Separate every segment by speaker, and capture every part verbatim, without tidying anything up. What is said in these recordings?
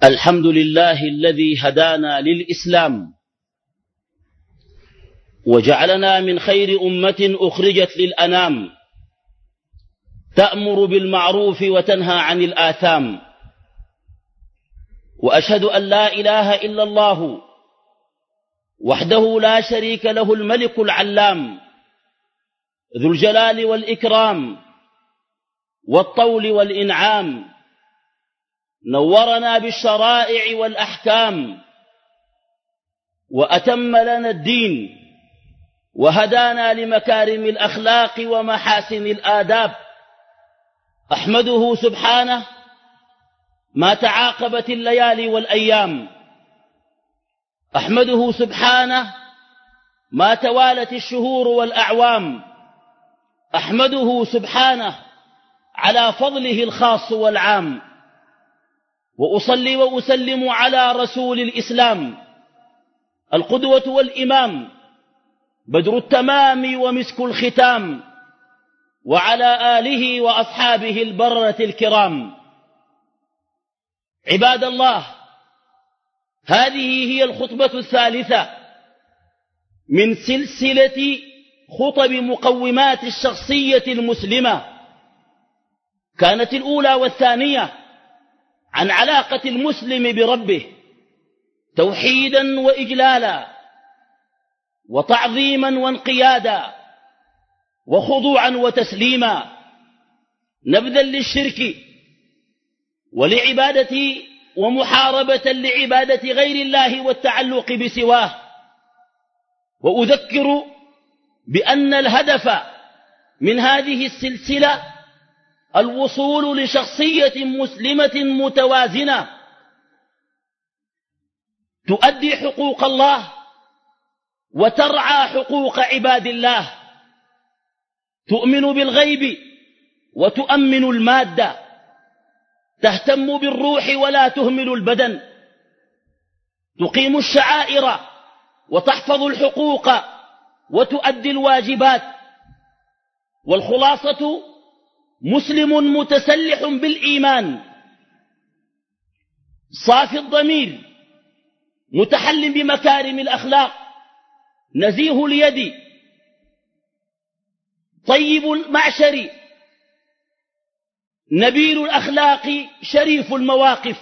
Speaker 1: الحمد لله الذي هدانا للإسلام وجعلنا من خير أمة أخرجت للأنام تأمر بالمعروف وتنهى عن الآثام. وأشهد أن لا إله إلا الله وحده لا شريك له الملك العلام ذو الجلال والإكرام والطول والإنعام، نورنا بالشرائع والأحكام وأتم لنا الدين وهدانا لمكارم الأخلاق ومحاسن الآداب. أحمده سبحانه ما تعاقبت الليالي والأيام، أحمده سبحانه ما توالت الشهور والأعوام، أحمده سبحانه على فضله الخاص والعام. وأصلي وأسلم على رسول الإسلام القدوة والإمام بدر التمام ومسك الختام، وعلى آله وأصحابه البررة الكرام. عباد الله، هذه هي الخطبة الثالثة من سلسلة خطب مقومات الشخصية المسلمة. كانت الأولى والثانية عن علاقة المسلم بربه توحيدا وإجلالا وتعظيما وانقيادا وخضوعا وتسليما، نبذا للشرك ولعبادة ومحاربة لعبادة غير الله والتعلق بسواه. وأذكر بأن الهدف من هذه السلسلة الوصول لشخصية مسلمة متوازنة تؤدي حقوق الله وترعى حقوق عباد الله، تؤمن بالغيب وتؤمن المادة، تهتم بالروح ولا تهمل البدن، تقيم الشعائر وتحفظ الحقوق وتؤدي الواجبات. والخلاصة مسلم متسلح بالإيمان صافي الضمير متحل بمكارم الأخلاق نزيه اليد طيب المعشر نبيل الأخلاق شريف المواقف.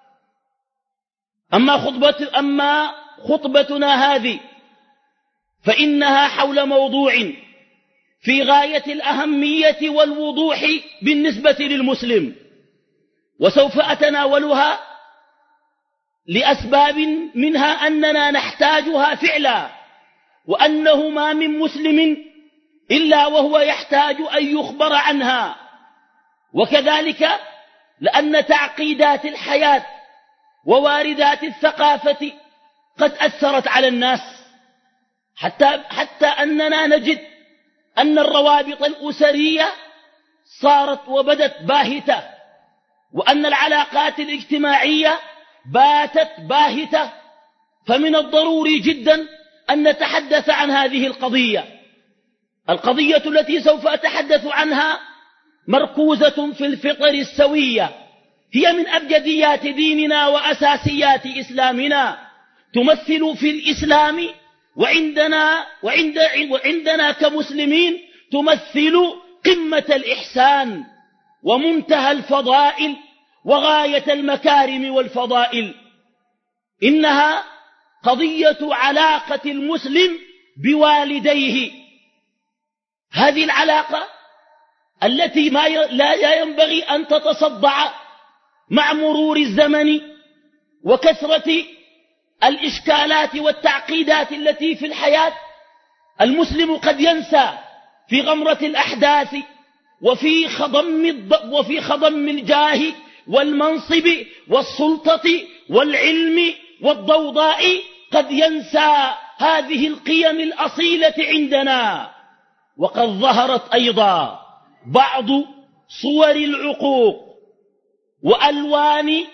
Speaker 1: أما, خطبة أما خطبتنا هذه فإنها حول موضوع في غاية الأهمية والوضوح بالنسبة للمسلم، وسوف أتناولها لأسباب منها أننا نحتاجها فعلا، وأنه ما من مسلم إلا وهو يحتاج أن يخبر عنها، وكذلك لأن تعقيدات الحياة وواردات الثقافة قد أثرت على الناس حتى, حتى أننا نجد أن الروابط الأسرية صارت وبدت باهتة، وأن العلاقات الاجتماعية باتت باهتة. فمن الضروري جدا أن نتحدث عن هذه القضية. القضية التي سوف أتحدث عنها مركوزة في الفطر السوية، هي من أبجديات ديننا وأساسيات إسلامنا، تمثل في الإسلام وعندنا, وعند وعندنا كمسلمين تمثل قمة الإحسان ومنتهى الفضائل وغاية المكارم والفضائل. إنها قضية علاقة المسلم بوالديه، هذه العلاقة التي ما لا ينبغي أن تتصدع مع مرور الزمن وكثرة الإشكالات والتعقيدات التي في الحياة. المسلم قد ينسى في غمرة الأحداث وفي خضم, وفي خضم الجاه والمنصب والسلطة والعلم والضوضاء، قد ينسى هذه القيم الأصيلة عندنا. وقد ظهرت أيضا بعض صور العقوق وألوان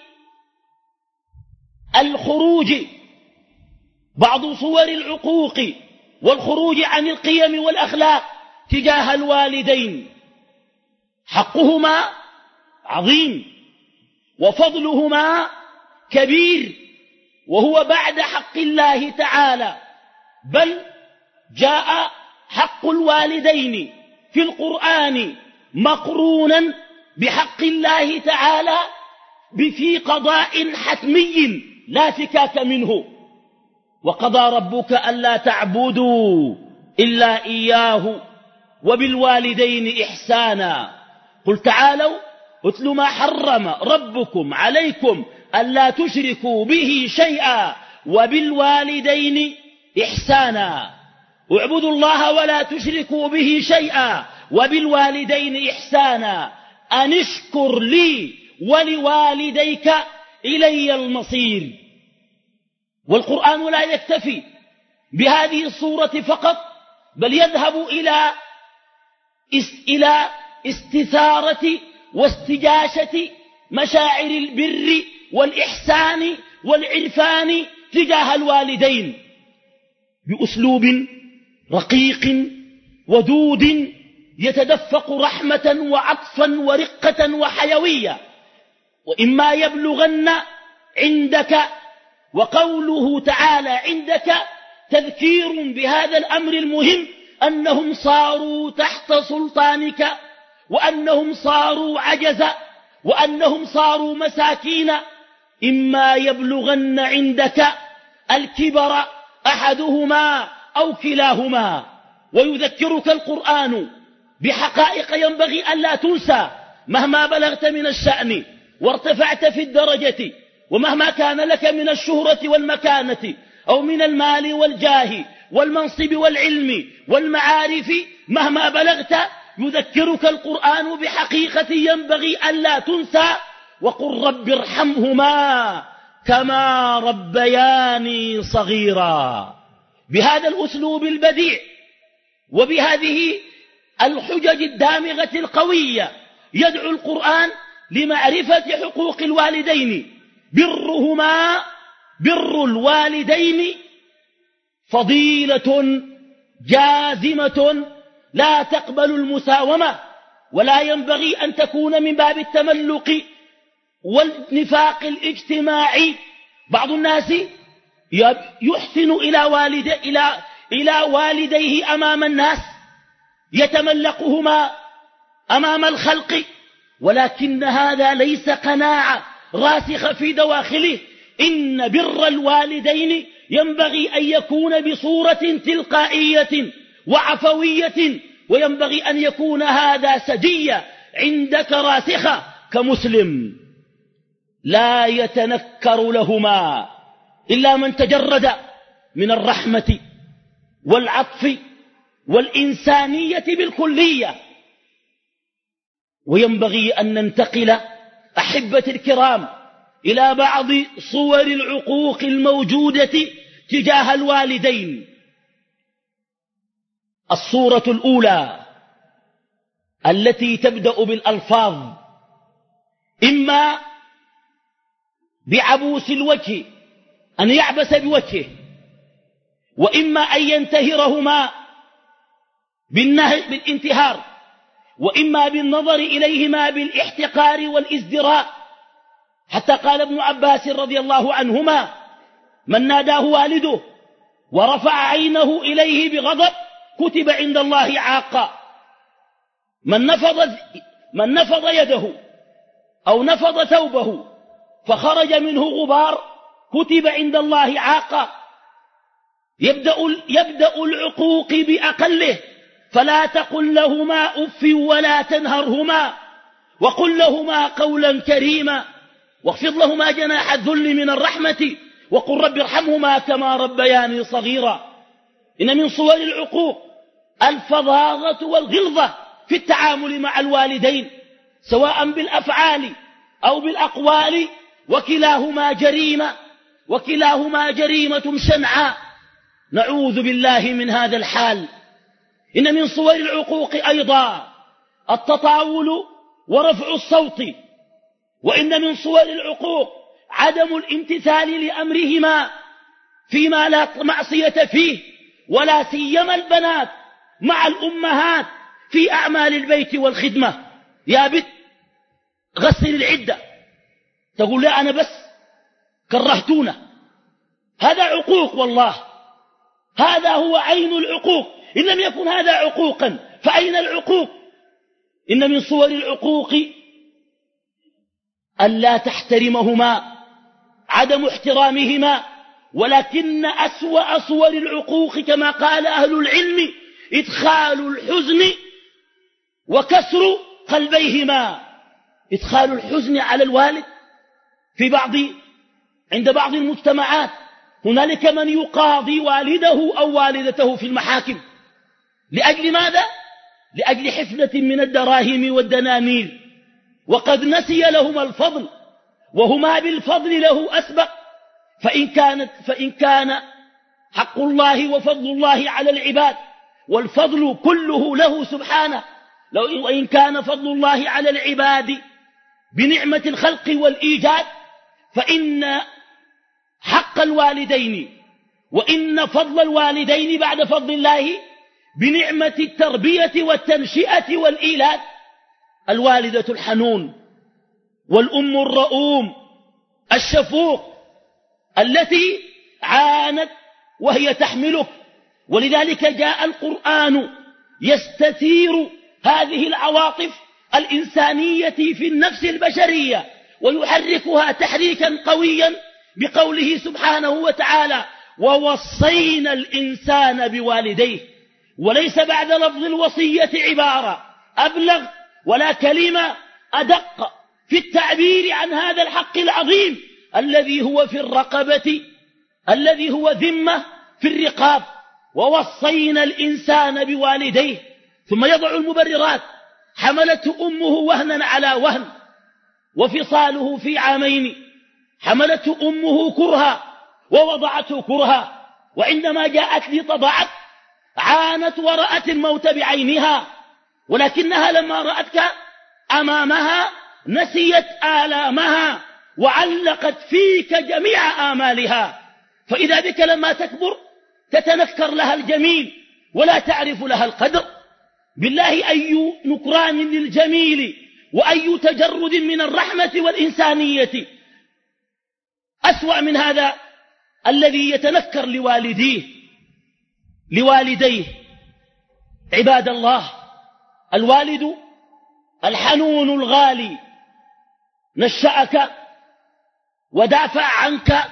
Speaker 1: الخروج بعض صور العقوق والخروج عن القيم والأخلاق تجاه الوالدين. حقهما عظيم وفضلهما كبير، وهو بعد حق الله تعالى، بل جاء حق الوالدين في القرآن مقرونا بحق الله تعالى في قضاء حتمي لا فكاك منه. وقضى ربك ألا تعبدوا إلا إياه وبالوالدين إحسانا. قل تعالوا اتل ما حرم ربكم عليكم ألا تشركوا به شيئا وبالوالدين إحسانا. اعبدوا الله ولا تشركوا به شيئا وبالوالدين إحسانا أن اشكر لي ولوالديك إلي المصير. والقرآن لا يكتفي بهذه الصورة فقط، بل يذهب إلى إلى استثارة واستجاشة مشاعر البر والإحسان والعرفان تجاه الوالدين بأسلوب رقيق ودود يتدفق رحمة وعطفا ورقة وحيوية. وإما يبلغن عندك، وقوله تعالى عندك تذكير بهذا الأمر المهم، أنهم صاروا تحت سلطانك، وأنهم صاروا عجزا، وأنهم صاروا مساكين. إما يبلغن عندك الكبر أحدهما أو كلاهما، ويذكرك القرآن بحقائق ينبغي ألا تنسى مهما بلغت من الشأن وارتفعت في الدرجة، ومهما كان لك من الشهرة والمكانة أو من المال والجاه والمنصب والعلم والمعارف، مهما بلغت يذكرك القرآن بحقيقة ينبغي ألا تنسى. وقل رب ارحمهما كما ربياني صغيرا. بهذا الأسلوب البديع وبهذه الحجج الدامغة القوية يدعو القرآن لمعرفة حقوق الوالدين. برهما بر الوالدين فضيلة جازمة لا تقبل المساومة، ولا ينبغي أن تكون من باب التملق والنفاق الاجتماعي. بعض الناس يحسن إلى, والد إلى, إلى والديه أمام الناس، يتملقهما أمام الخلق، ولكن هذا ليس قناعة راسخة في دواخله. إن بر الوالدين ينبغي أن يكون بصورة تلقائية وعفوية، وينبغي أن يكون هذا سجية عندك راسخة كمسلم. لا يتنكر لهما إلا من تجرد من الرحمة والعطف والإنسانية بالكلية. وينبغي أن ننتقل أحبة الكرام إلى بعض صور العقوق الموجودة تجاه الوالدين. الصورة الأولى التي تبدأ بالألفاظ، إما بعبوس الوجه أن يعبس بوجهه، وإما أن ينتهرهما بالانتهار، وإما بالنظر إليهما بالاحتقار والازدراء. حتى قال ابن عباس رضي الله عنهما: من ناداه والده ورفع عينه إليه بغضب كتب عند الله عاقا. من نفض, من نفض يده أو نفض ثوبه فخرج منه غبار كتب عند الله عاقا. يبدأ, يبدأ العقوق بأقله، فلا تقل لهما أف ولا تنهرهما، وقل لهما قولا كريما، واخفض لهما جناح الذل من الرحمة، وقل رب ارحمهما كما ربياني صغيرا. إن من صور العقوق الفظاظة والغلظة في التعامل مع الوالدين، سواء بالأفعال أو بالأقوال، وكلاهما جريمة وكلاهما جريمة شنعاء. نعوذ بالله من هذا الحال. إن من صور العقوق أيضا التطاول ورفع الصوت. وإن من صور العقوق عدم الامتثال لأمرهما فيما لا معصية فيه، ولا سيما البنات مع الأمهات في أعمال البيت والخدمة. يا بت غسل العدة، تقول لا أنا بس كرهتونا. هذا عقوق والله، هذا هو عين العقوق. إن لم يكن هذا عقوقا فأين العقوق؟ إن من صور العقوق ألا تحترمهما، عدم احترامهما. ولكن أسوأ صور العقوق كما قال أهل العلم إدخال الحزن وكسر قلبيهما. إدخال الحزن على الوالد في بعض عند بعض المجتمعات هنالك من يقاضي والده أو والدته في المحاكم لأجل ماذا؟ لأجل حفنة من الدراهم والدنانير، وقد نسي لهما الفضل، وهما بالفضل له أسبق. فإن, كانت فإن كان حق الله وفضل الله على العباد والفضل كله له سبحانه، وإن كان فضل الله على العباد بنعمة الخلق والإيجاد، فإن حق الوالدين وإن فضل الوالدين بعد فضل الله بنعمة التربية والتنشئة والإيلاد. الوالدة الحنون والأم الرؤوم الشفوق التي عانت وهي تحملك، ولذلك جاء القرآن يستثير هذه العواطف الإنسانية في النفس البشرية ويحركها تحريكا قويا بقوله سبحانه وتعالى: ووصينا الإنسان بوالديه. وليس بعد لفظ الوصية عبارة أبلغ ولا كلمة أدق في التعبير عن هذا الحق العظيم الذي هو في الرقبة، الذي هو ذمة في الرقاب. ووصينا الإنسان بوالديه، ثم يضع المبررات: حملته أمه وهنا على وهن وفصاله في عامين، حملته أمه كرها ووضعته كرها، وعندما جاءت لتضعت عانت ورأت الموت بعينها، ولكنها لما رأتك أمامها نسيت آلامها وعلقت فيك جميع آمالها. فإذا بك لما تكبر تتنكر لها الجميل ولا تعرف لها القدر. بالله أي نكران للجميل وأي تجرد من الرحمة والإنسانية أسوأ من هذا الذي يتنكر لوالديه لوالديه. عباد الله، الوالد الحنون الغالي نشأك ودافع عنك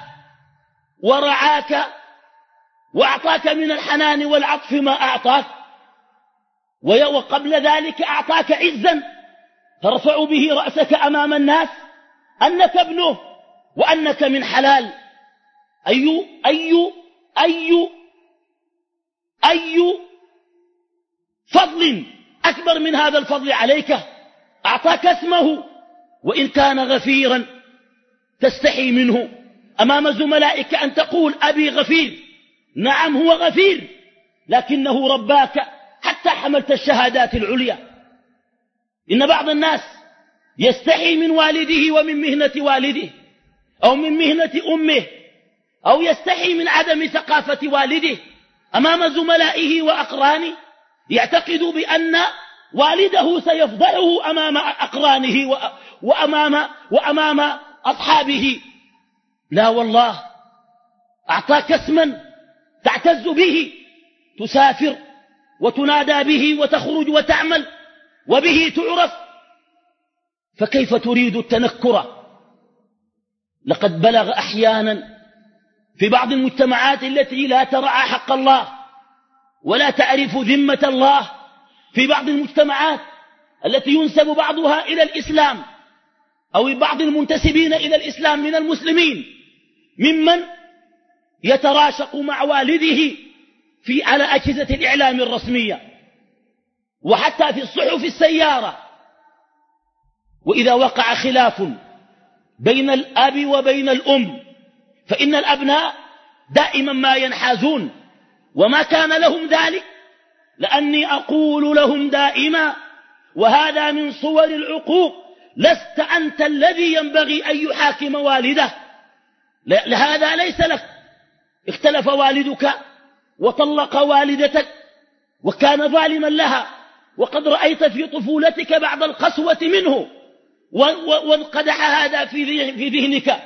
Speaker 1: ورعاك وأعطاك من الحنان والعطف ما أعطاك، وقبل ذلك أعطاك عزا ترفع به رأسك أمام الناس أنك ابنه وأنك من حلال. أي أي أي أي فضل أكبر من هذا الفضل عليك؟ أعطاك اسمه، وإن كان غفيرا تستحي منه أمام زملائك أن تقول أبي غفير. نعم هو غفير، لكنه رباك حتى حملت الشهادات العليا. إن بعض الناس يستحي من والده ومن مهنة والده أو من مهنة أمه، أو يستحي من عدم ثقافة والده أمام زملائه وأقرانه، يعتقد بأن والده سيفضحه أمام أقرانه وأمام, وأمام أصحابه. لا والله، أعطاك اسما تعتز به، تسافر وتنادى به وتخرج وتعمل وبه تعرف، فكيف تريد التنكر؟ لقد بلغ أحيانا في بعض المجتمعات التي لا ترعى حق الله ولا تعرف ذمة الله، في بعض المجتمعات التي ينسب بعضها إلى الإسلام أو بعض المنتسبين إلى الإسلام من المسلمين، ممن يتراشق مع والده في على أجهزة الإعلام الرسمية وحتى في الصحف السيارة. وإذا وقع خلاف بين الأب وبين الأم فإن الأبناء دائما ما ينحازون، وما كان لهم ذلك لأني أقول لهم دائما، وهذا من صور العقوق: لست أنت الذي ينبغي أن يحاكم والده، لهذا ليس لك. اختلف والدك وطلق والدتك وكان ظالما لها، وقد رأيت في طفولتك بعض القسوة منه وانقدح هذا في ذهنك،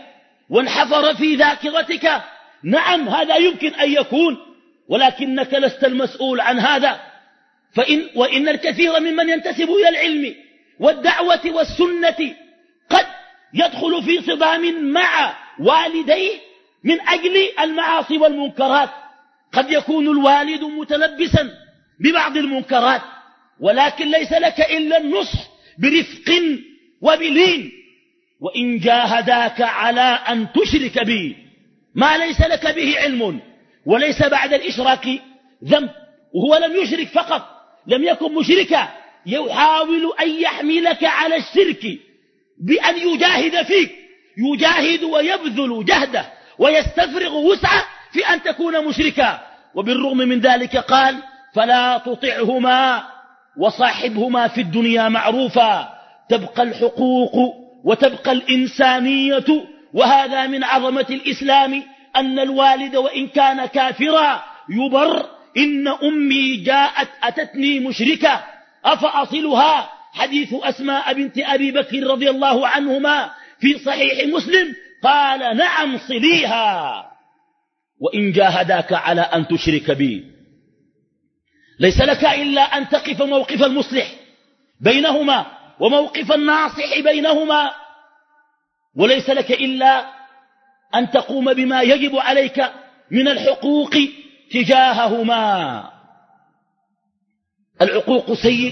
Speaker 1: وانحفر في ذاكرتك، نعم هذا يمكن أن يكون، ولكنك لست المسؤول عن هذا. فإن وإن الكثير ممن ينتسب إلى العلم والدعوة والسنة قد يدخل في صدام مع والديه من أجل المعاصي والمنكرات. قد يكون الوالد متلبسا ببعض المنكرات، ولكن ليس لك إلا النصح برفق وبلين. وإن جاهداك على أن تشرك بي ما ليس لك به علم، وليس بعد الإشراك ذنب. وهو لم يشرك فقط، لم يكن مشركا، يحاول أن يحملك على الشرك بأن يجاهد فيك، يجاهد ويبذل جهده ويستفرغ وسعه في أن تكون مشركا. وبالرغم من ذلك قال: فلا تطعهما وصاحبهما في الدنيا معروفا. تبقى الحقوق وتبقى الإنسانية. وهذا من عظمة الإسلام، أن الوالد وإن كان كافرا يبر. إن أمي جاءت أتتني مشركة أفأصلها، حديث أسماء بنت أبي بكر رضي الله عنهما في صحيح مسلم، قال: نعم صليها وإن جاهداك على أن تشرك بي. ليس لك إلا أن تقف موقف المصلح بينهما وموقف الناصح بينهما، وليس لك إلا أن تقوم بما يجب عليك من الحقوق تجاههما. العقوق سيء،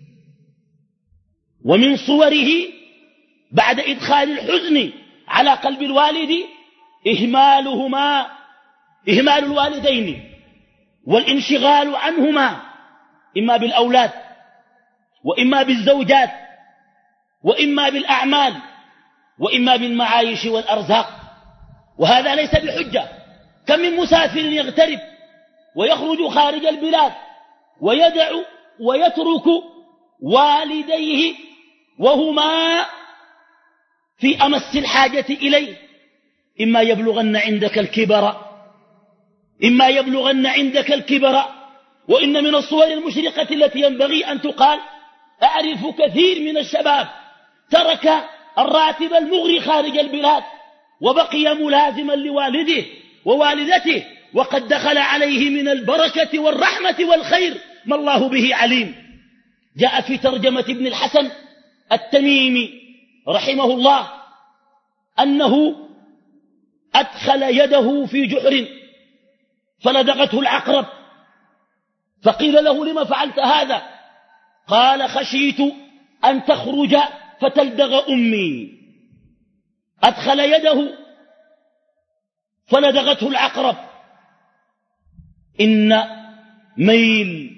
Speaker 1: ومن صوره بعد إدخال الحزن على قلب الوالد إهمالهما، إهمال الوالدين والانشغال عنهما، إما بالأولاد وإما بالزوجات وإما بالأعمال وإما بالمعايش والأرزاق. وهذا ليس بحجة. كم من مسافر يغترب ويخرج خارج البلاد ويدع ويترك والديه وهما في أمس الحاجة إليه، إما يبلغن عندك الكبر إما يبلغن عندك الكبر. وإن من الصور المشرقة التي ينبغي أن تقال: أعرف كثير من الشباب ترك الراتب المغري خارج البلاد وبقي ملازما لوالده ووالدته، وقد دخل عليه من البركة والرحمة والخير ما الله به عليم. جاء في ترجمة ابن الحسن التميمي رحمه الله أنه أدخل يده في جحر فلدغته العقرب، فقيل له: لما فعلت هذا؟ قال: خشيت أن تخرج فتلدغ أمي. أدخل يده فلدغته العقرب. إن ميل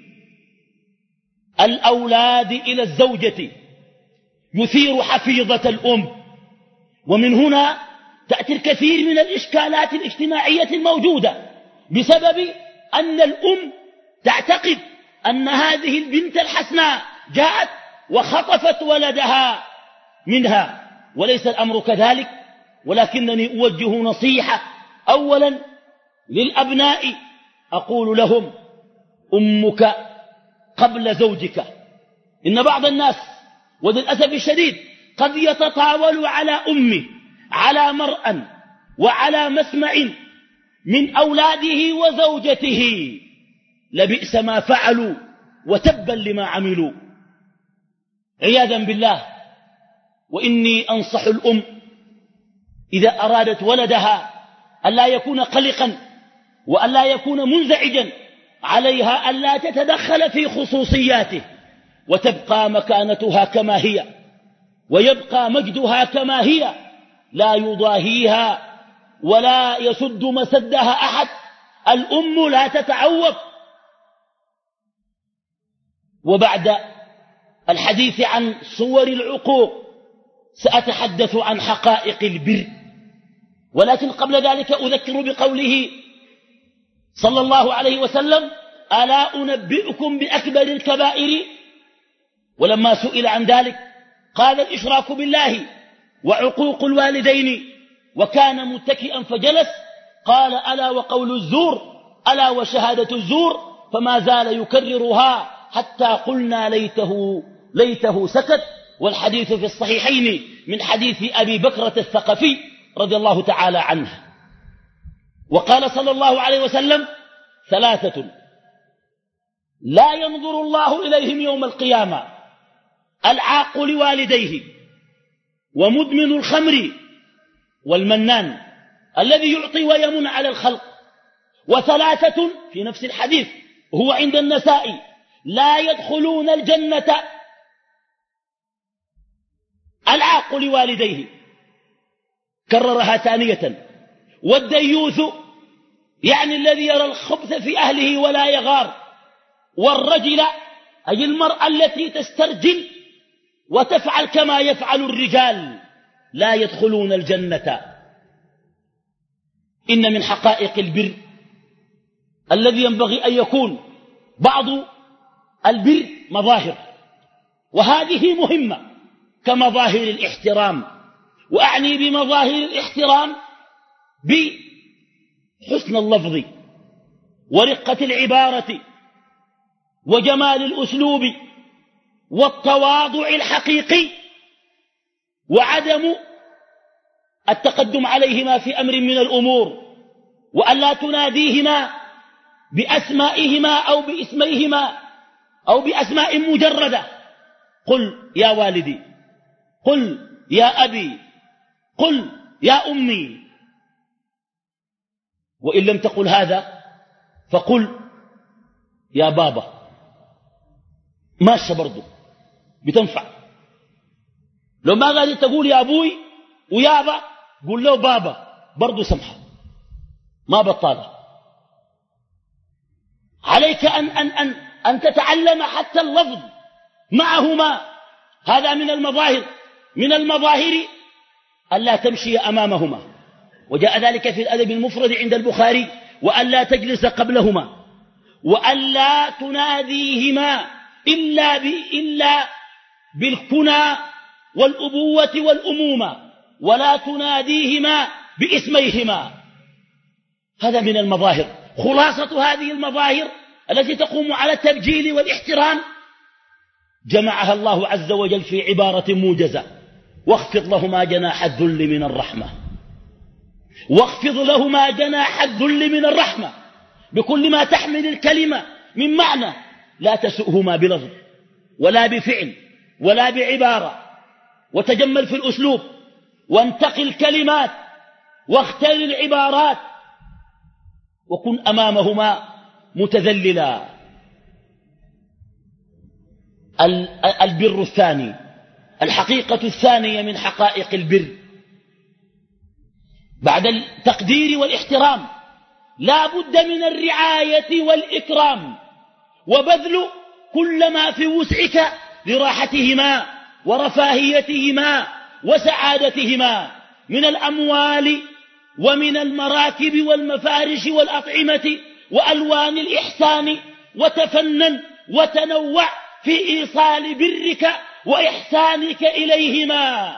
Speaker 1: الأولاد إلى الزوجة يثير حفيظة الأم، ومن هنا تأتي الكثير من الإشكالات الاجتماعية الموجودة بسبب أن الأم تعتقد أن هذه البنت الحسناء جاءت وخطفت ولدها منها، وليس الأمر كذلك. ولكنني أوجه نصيحة أولا للأبناء، أقول لهم: أمك قبل زوجك. إن بعض الناس وللأسف الشديد قد يتطاول على أمه على مرأى وعلى مسمع من أولاده وزوجته، لبئس ما فعلوا وتبا لما عملوا، عياذا بالله. وإني أنصح الأم إذا أرادت ولدها ألا يكون قلقا وألا يكون منزعجا، عليها ألا تتدخل في خصوصياته، وتبقى مكانتها كما هي ويبقى مجدها كما هي، لا يضاهيها ولا يسد مسدها أحد. الأم لا تتعوض. وبعد الحديث عن صور العقوق سأتحدث عن حقائق البر، ولكن قبل ذلك أذكر بقوله صلى الله عليه وسلم: ألا أنبئكم بأكبر الكبائر؟ ولما سئل عن ذلك قال: الإشراك بالله وعقوق الوالدين. وكان متكئا فجلس، قال: ألا وقول الزور، ألا وشهادة الزور. فما زال يكررها حتى قلنا ليته, ليته سكت. والحديث في الصحيحين من حديث أبي بكرة الثقفي رضي الله تعالى عنه، وقال صلى الله عليه وسلم: ثلاثة لا ينظر الله إليهم يوم القيامة: العاق لوالديه، ومدمن الخمر، والمنان الذي يعطي ويمن على الخلق. وثلاثة في نفس الحديث هو عند النسائي: لا يدخلون الجنة: العاق لوالديه، كررها ثانية، والديوث يعني الذي يرى الخبث في أهله ولا يغار، والرجل أي المرأة التي تسترجل وتفعل كما يفعل الرجال، لا يدخلون الجنة. إن من حقائق البر الذي ينبغي أن يكون بعض البر مظاهر، وهذه مهمة كمظاهر الاحترام. وأعني بمظاهر الاحترام بحسن اللفظ ورقة العبارة وجمال الأسلوب والتواضع الحقيقي، وعدم التقدم عليهما في أمر من الأمور، وأن لا تناديهما بأسمائهما أو باسميهما أو بأسماء مجردة: قل يا والدي، قل يا أبي، قل يا أمي. وإن لم تقل هذا فقل يا بابا، ماشي برضو بتنفع. لو ما قادر تقول يا أبوي ويابا، قل له بابا برضو سمحة، ما بطالة. عليك أن, أن, أن, أن تتعلم حتى اللفظ معهما. هذا من المظاهر من المظاهر ألا تمشي أمامهما. وجاء ذلك في الأدب المفرد عند البخاري: وألا تجلس قبلهما، وألا تناديهما إلا, إلا بالكنى والأبوة والأمومة، ولا تناديهما باسميهما. هذا من المظاهر. خلاصة هذه المظاهر التي تقوم على التبجيل والاحترام جمعها الله عز وجل في عبارة موجزة: واخفض لهما جناح الذل من الرحمة. واخفض لهما جناح الذل من الرحمة بكل ما تحمل الكلمة من معنى، لا تسؤهما بلفظ ولا بفعل ولا بعبارة، وتجمل في الأسلوب، وانتقي الكلمات، واختار العبارات، وكن أمامهما متذللا. البر الثاني، الحقيقة الثانية من حقائق البر بعد التقدير والاحترام: لا بد من الرعاية والإكرام، وبذل كل ما في وسعك لراحتهما ورفاهيتهما وسعادتهما من الأموال ومن المراكب والمفارش والأطعمة وألوان الإحسان. وتفنن وتنوع في إيصال برك وإحسانك إليهما،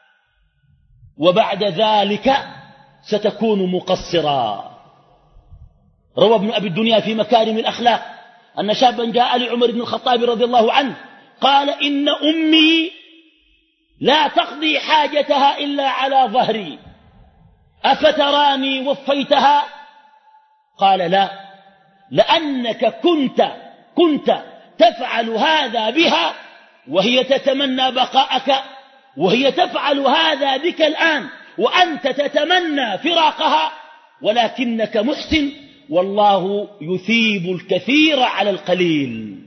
Speaker 1: وبعد ذلك ستكون مقصرا. روى ابن أبي الدنيا في مكارم الأخلاق أن شابا جاء لعمر بن الخطاب رضي الله عنه قال: إن أمي لا تقضي حاجتها إلا على ظهري، أفتراني وفيتها؟ قال: لا، لأنك كنت كنت تفعل هذا بها وهي تتمنى بقاءك، وهي تفعل هذا بك الآن وأنت تتمنى فراقها، ولكنك محسن، والله يثيب الكثير على القليل.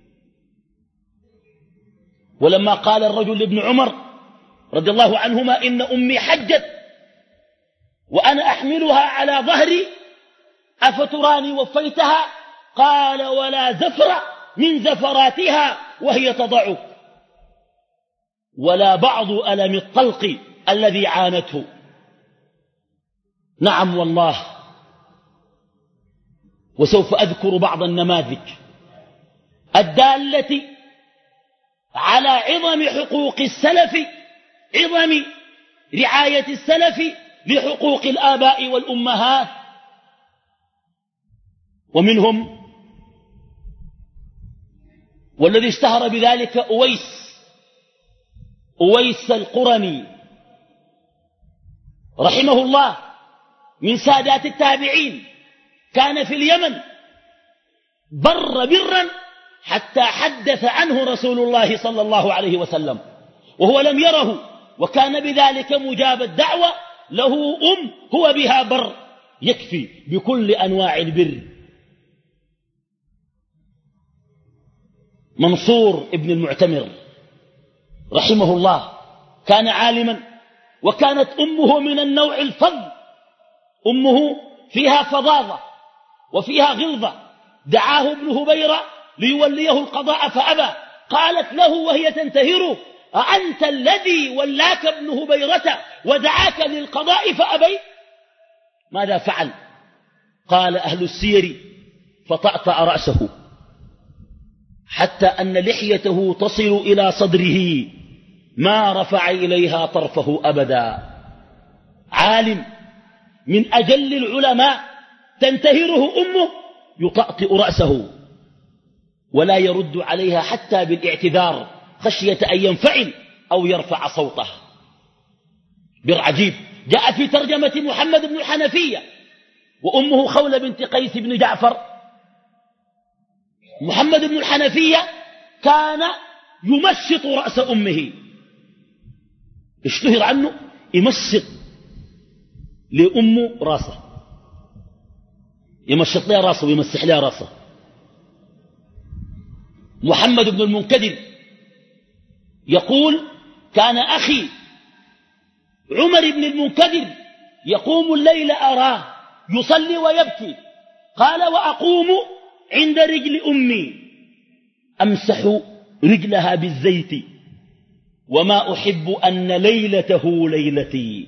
Speaker 1: ولما قال الرجل لابن عمر رضي الله عنهما: إن أمي حجت وأنا أحملها على ظهري، أفتراني وفيتها؟ قال: ولا زفر من زفراتها وهي تضعك، ولا بعض ألم الطلق الذي عانته. نعم والله. وسوف أذكر بعض النماذج الدالة على عظم حقوق السلف، عظم رعاية السلف لحقوق الآباء والأمهات. ومنهم والذي اشتهر بذلك أويس أويس القرني رحمه الله من سادات التابعين، كان في اليمن بر برا حتى حدث عنه رسول الله صلى الله عليه وسلم وهو لم يره، وكان بذلك مجاب الدعوة، له أم هو بها بر يكفي بكل أنواع البر. منصور ابن المعتمر رحمه الله كان عالما، وكانت أمه من النوع الفظ، أمه فيها فظاظة وفيها غلظة. دعاه ابن هبيرة ليوليه القضاء فأبى، قالت له وهي تنتهره: أأنت الذي ولاك ابن هبيرة ودعاك للقضاء فأبيت؟ ماذا فعل؟ قال أهل السير: فطأطأ رأسه حتى أن لحيته تصل إلى صدره، ما رفع إليها طرفه أبدا. عالم من أجل العلماء تنتهره أمه يطأطئ رأسه ولا يرد عليها حتى بالاعتذار خشية أن ينفعل أو يرفع صوته. بر عجيب. جاء في ترجمة محمد بن الحنفية وأمه خولة بنت قيس بن جعفر. محمد بن الحنفية كان يمشط رأس أمه، اشتهر عنه يمشط لأمه راسه، يمشط لها راسه ويمسح لها راسه. محمد بن المنكدر يقول: كان أخي عمر بن المنكدر يقوم الليل أراه يصلي ويبكي، قال: وأقوم عند رجل أمي أمسح رجلها بالزيت وما أحب أن ليلته ليلتي.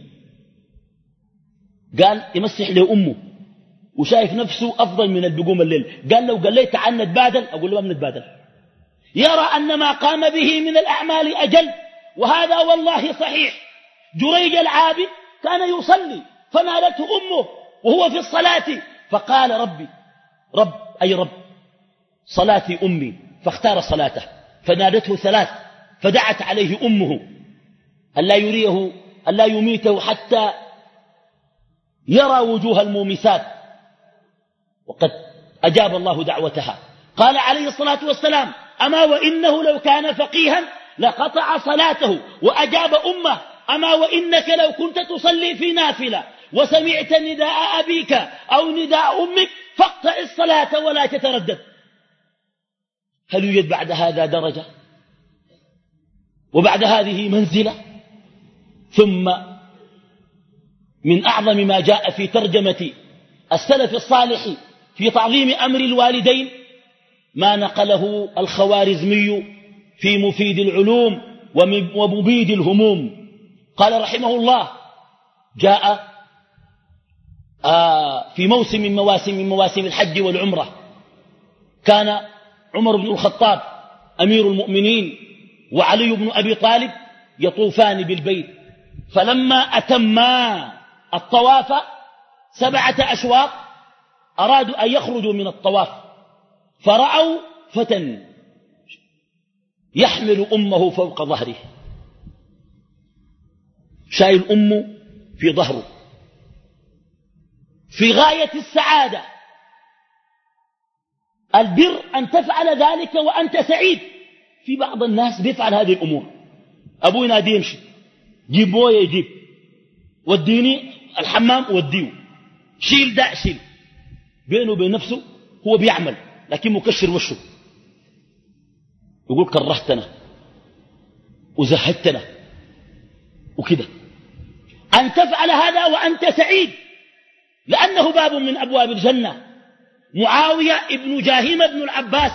Speaker 1: قال يمسح لأمه وشايف نفسه أفضل من البقوم الليل. قال لو قال لي تعال نتبادل أقول له ما نتبادل. يرى أن ما قام به من الأعمال أجل، وهذا والله صحيح. جريج العابد كان يصلي فنالته أمه وهو في الصلاة فقال: ربي رب أي رب صلاتي أمي، فاختار صلاته فنادته ثلاث، فدعت عليه أمه ألا يريه ألا يميته حتى يرى وجوه المومسات، وقد أجاب الله دعوتها. قال عليه الصلاة والسلام: أما وإنه لو كان فقيها لقطع صلاته وأجاب أمه: أما وإنك لو كنت تصلي في نافلة وسمعت نداء أبيك أو نداء أمك فاقطع الصلاة ولا تتردد. هل يوجد بعد هذا درجة وبعد هذه منزلة؟ ثم من أعظم ما جاء في ترجمة السلف الصالح في تعظيم أمر الوالدين ما نقله الخوارزمي في مفيد العلوم ومبيد الهموم. قال رحمه الله: جاء آه في موسم من مواسم من مواسم الحج والعمرة، كان عمر بن الخطاب أمير المؤمنين وعلي بن أبي طالب يطوفان بالبيت، فلما أتما الطواف سبعة أشواط أرادوا أن يخرجوا من الطواف، فرأوا فتى يحمل أمه فوق ظهره، شايل أمه في ظهره في غاية السعادة. البر أن تفعل ذلك وأنت سعيد. في بعض الناس بيفعل هذه الأمور، أبوه ينادي يمشي، جيب بوية يجيب، وديني الحمام وديه، شيل دا شيل، بينه وبين نفسه هو بيعمل لكن مكشر وشه، يقول كرهتنا وزهدتنا وكده. أن تفعل هذا وأنت سعيد لأنه باب من أبواب الجنة. معاوية ابن جاهمة بن العباس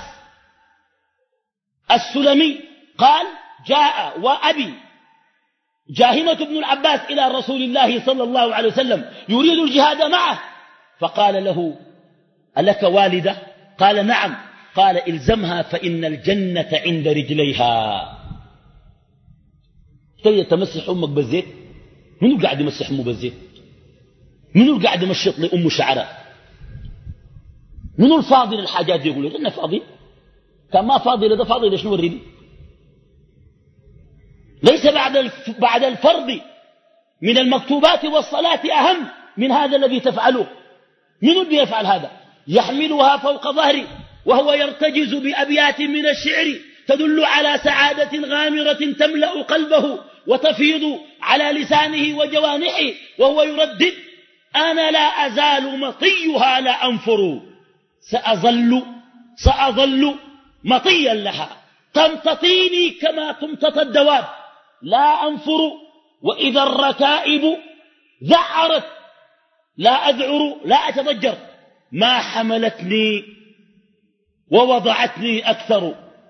Speaker 1: السلمي قال: جاء وأبي جاهمة بن العباس إلى رسول الله صلى الله عليه وسلم يريد الجهاد معه، فقال له: ألك والدة؟ قال: نعم. قال: إلزمها فإن الجنة عند رجليها. تريد تمسح أمك بالزيت؟ منو قاعد يمسح أمه بالزيت؟ منو قاعد يمشط لأمه شعرها؟ منو الفاضل الحاجات دي؟ يقول لنا فاضل، كان ما فاضل ده فاضل ليش نوريني؟ ليس بعد بعد الفرض من المكتوبات والصلاة أهم من هذا الذي تفعله. من الذي يفعل هذا؟ يحملها فوق ظهري وهو يرتجز بأبيات من الشعر تدل على سعادة غامرة تملأ قلبه وتفيض على لسانه وجوانحه، وهو يردد: أنا لا أزال مطيها لا أنفر، سأظل سأظل مطيا لها تمتطيني كما تمتط الدواب، لا أنفر وإذا الركائب ذعرت لا أذعر لا أتضجر، ما حملتني ووضعتني أكثر.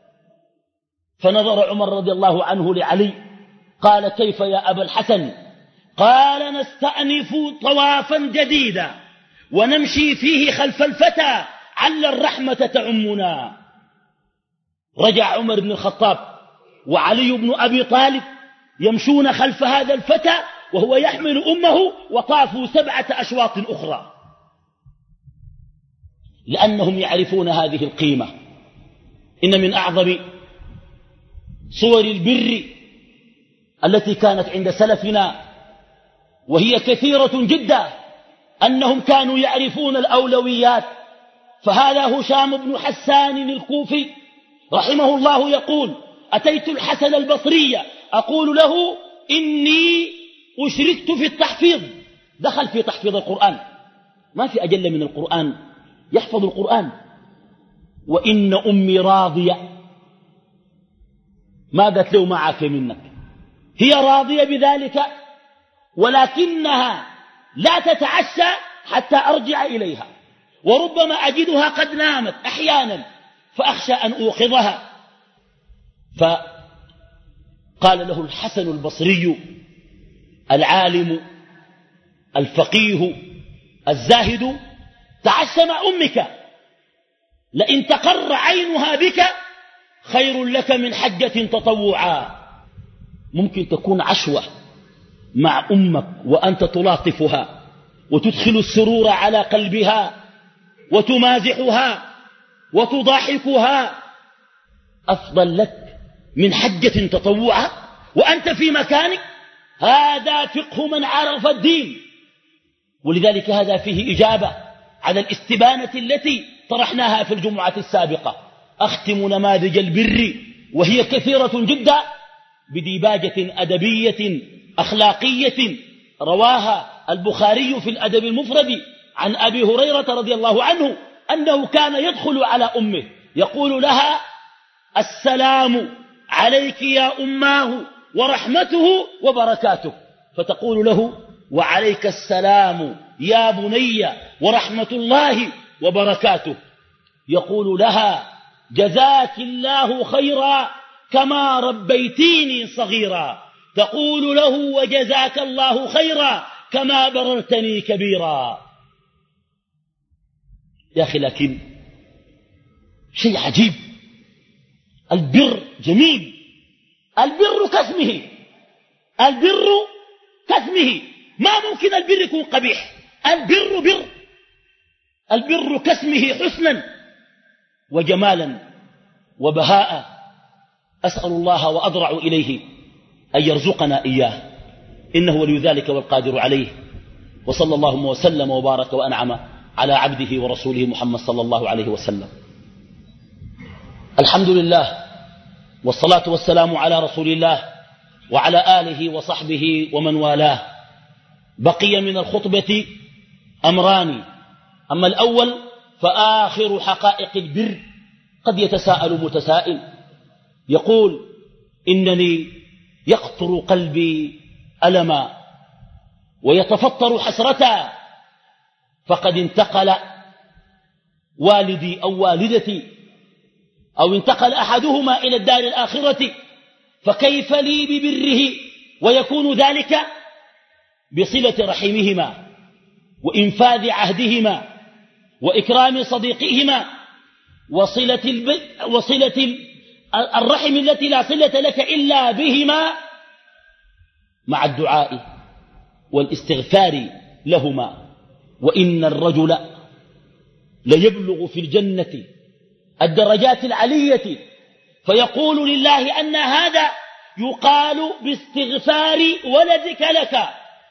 Speaker 1: فنظر عمر رضي الله عنه لعلي قال: كيف يا أبا الحسن؟ قال: نستأنف طوافا جديدا ونمشي فيه خلف الفتى عل الرحمة تعمنا. رجع عمر بن الخطاب وعلي بن أبي طالب يمشون خلف هذا الفتى وهو يحمل أمه، وطافوا سبعة أشواط أخرى، لأنهم يعرفون هذه القيمة. إن من أعظم صور البر التي كانت عند سلفنا، وهي كثيرة جدا، أنهم كانوا يعرفون الأولويات. فهذا هشام بن حسان الكوفي رحمه الله يقول: أتيت الحسن البصري أقول له إني أشركت في التحفيظ. دخل في تحفيظ القرآن، ما في أجل من القرآن، يحفظ القرآن. وإن أمي راضية، ما قالت له ما عافية منك، هي راضية بذلك، ولكنها لا تتعشى حتى أرجع إليها، وربما أجدها قد نامت أحيانا فأخشى أن أوقظها. فقال له الحسن البصري العالم الفقيه الزاهد: تعش مع أمك، لئن تقر عينها بك خير لك من حجة تطوعا. ممكن تكون عشوة مع أمك وأنت تلاطفها وتدخل السرور على قلبها وتمازحها وتضاحكها، أفضل لك من حجة تطوعا وأنت في مكانك. هذا فقه من عرف الدين. ولذلك هذا فيه إجابة على الاستبانة التي طرحناها في الجمعة السابقة. أختم نماذج البر وهي كثيرة جدا بديباجة أدبية أخلاقية رواها البخاري في الأدب المفرد عن أبي هريرة رضي الله عنه أنه كان يدخل على أمه يقول لها: السلام عليك يا أماه ورحمته وبركاته، فتقول له: وعليك السلام يا بني ورحمة الله وبركاته. يقول لها: جزاك الله خيرا كما ربيتيني صغيرا. تقول له: وجزاك الله خيرا كما بررتني كبيرا. يا أخي لكن شيء عجيب، البر جميل، البر كاسمه، البر كاسمه، ما ممكن البر يكون قبيح، البر بر، البر كاسمه حسنا وجمالا وبهاء. أسأل الله وأضرع إليه أن يرزقنا إياه، إنه ولي ذلك والقادر عليه. وصلى الله وسلم وبارك وأنعم على عبده ورسوله محمد صلى الله عليه وسلم. الحمد لله والصلاة والسلام على رسول الله وعلى آله وصحبه ومن والاه. بقي من الخطبة أمران: أما الأول فآخر حقائق البر. قد يتساءل متسائل يقول: إنني يقطر قلبي ألما ويتفطر حسرة، فقد انتقل والدي أو والدتي أو انتقل أحدهما إلى الدار الآخرة، فكيف لي ببره؟ ويكون ذلك بصلة رحمهما وإنفاذ عهدهما وإكرام صديقهما وصلة, الب... وصلة الرحم التي لا صلة لك إلا بهما، مع الدعاء والاستغفار لهما. وإن الرجل ليبلغ في الجنة الدرجات العلية فيقول لله أن هذا يقال باستغفار ولدك لك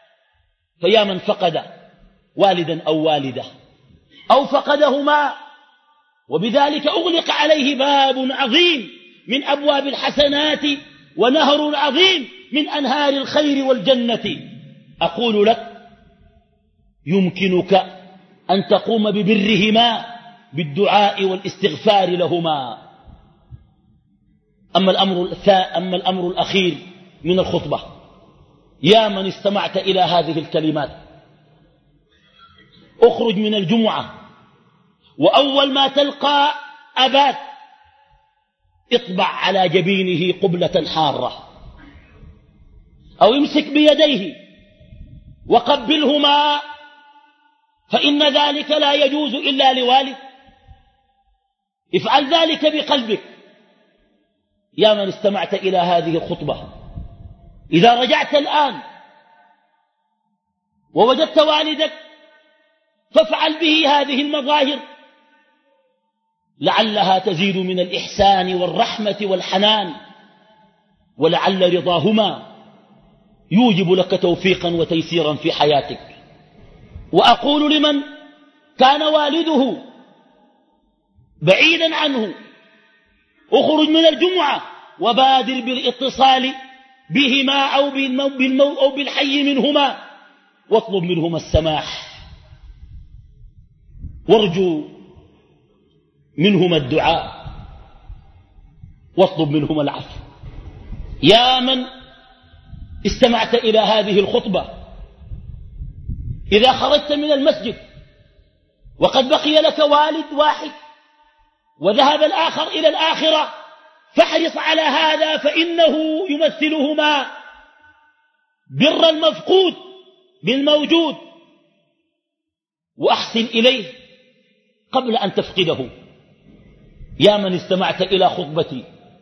Speaker 1: فيا من فقد والدا أو والدة أو فقدهما وبذلك أغلق عليه باب عظيم من أبواب الحسنات ونهر عظيم من أنهار الخير والجنة، أقول لك يمكنك أن تقوم ببرهما بالدعاء والاستغفار لهما. أما الأمر, أما الأمر الأخير من الخطبة، يا من استمعت إلى هذه الكلمات، اخرج من الجمعة وأول ما تلقى أباك اطبع على جبينه قبلة حارة أو امسك بيديه وقبلهما، فإن ذلك لا يجوز إلا لوالد. افعل ذلك بقلبك. يا من استمعت إلى هذه الخطبة، إذا رجعت الآن ووجدت والدك فافعل به هذه المظاهر، لعلها تزيد من الإحسان والرحمة والحنان، ولعل رضاهما يوجب لك توفيقا وتيسيرا في حياتك. وأقول لمن كان والده بعيدا عنه، اخرج من الجمعة وبادر بالاتصال بهما أو, بالمو أو بالحي منهما، واطلب منهما السماح وارجو منهما الدعاء واطلب منهما العفو. يا من استمعت إلى هذه الخطبة، إذا خرجت من المسجد وقد بقي لك والد واحد وذهب الآخر إلى الآخرة، فاحرص على هذا، فإنه يمثلهما بر المفقود بالموجود، وأحسن إليه قبل أن تفقده. يا من استمعت إلى خطبتي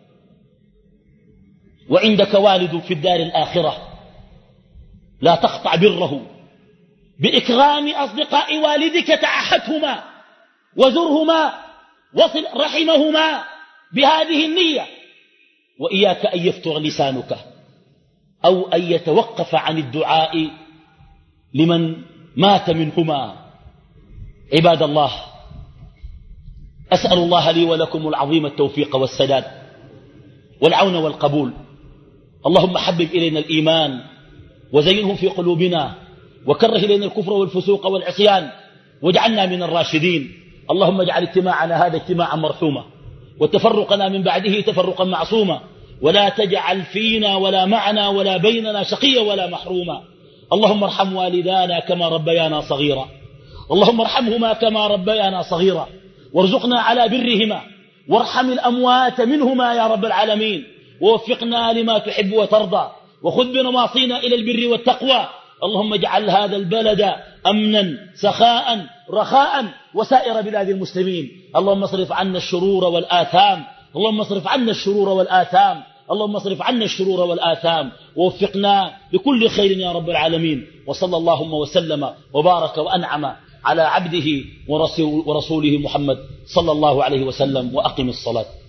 Speaker 1: وعندك والد في الدار الآخرة، لا تقطع بره بإكرام أصدقاء والدك، تعهدهما وزرهما وصل رحمهما بهذه النية، وإياك أن يفتر لسانك أو أن يتوقف عن الدعاء لمن مات منهما. عباد الله، أسأل الله لي ولكم العظيم التوفيق والسداد والعون والقبول. اللهم حبب إلينا الإيمان وزينه في قلوبنا، وكره إلينا الكفر والفسوق والعصيان، واجعلنا من الراشدين. اللهم اجعل اجتماعنا هذا اجتماعا مرحوما، وتفرقنا من بعده تفرقا معصوما، ولا تجعل فينا ولا معنا ولا بيننا شقيا ولا محروما. اللهم ارحم والدانا كما ربيانا صغيرا، اللهم ارحمهما كما ربيانا صغيرا، وارزقنا على برهما، وارحم الأموات منهما يا رب العالمين، ووفقنا لما تحب وترضى، وخذ بنواصينا إلى البر والتقوى. اللهم اجعل هذا البلد أمنا سخاء رخاء وسائر بلاد المسلمين. اللهم اصرف عنا الشرور والآثام، اللهم اصرف عنا الشرور والآثام، اللهم اصرف عنا الشرور والآثام، ووفقنا لكل خير يا رب العالمين. وصلى اللهم وسلم وبارك وأنعم على عبده ورسوله محمد صلى الله عليه وسلم. وأقم الصلاة.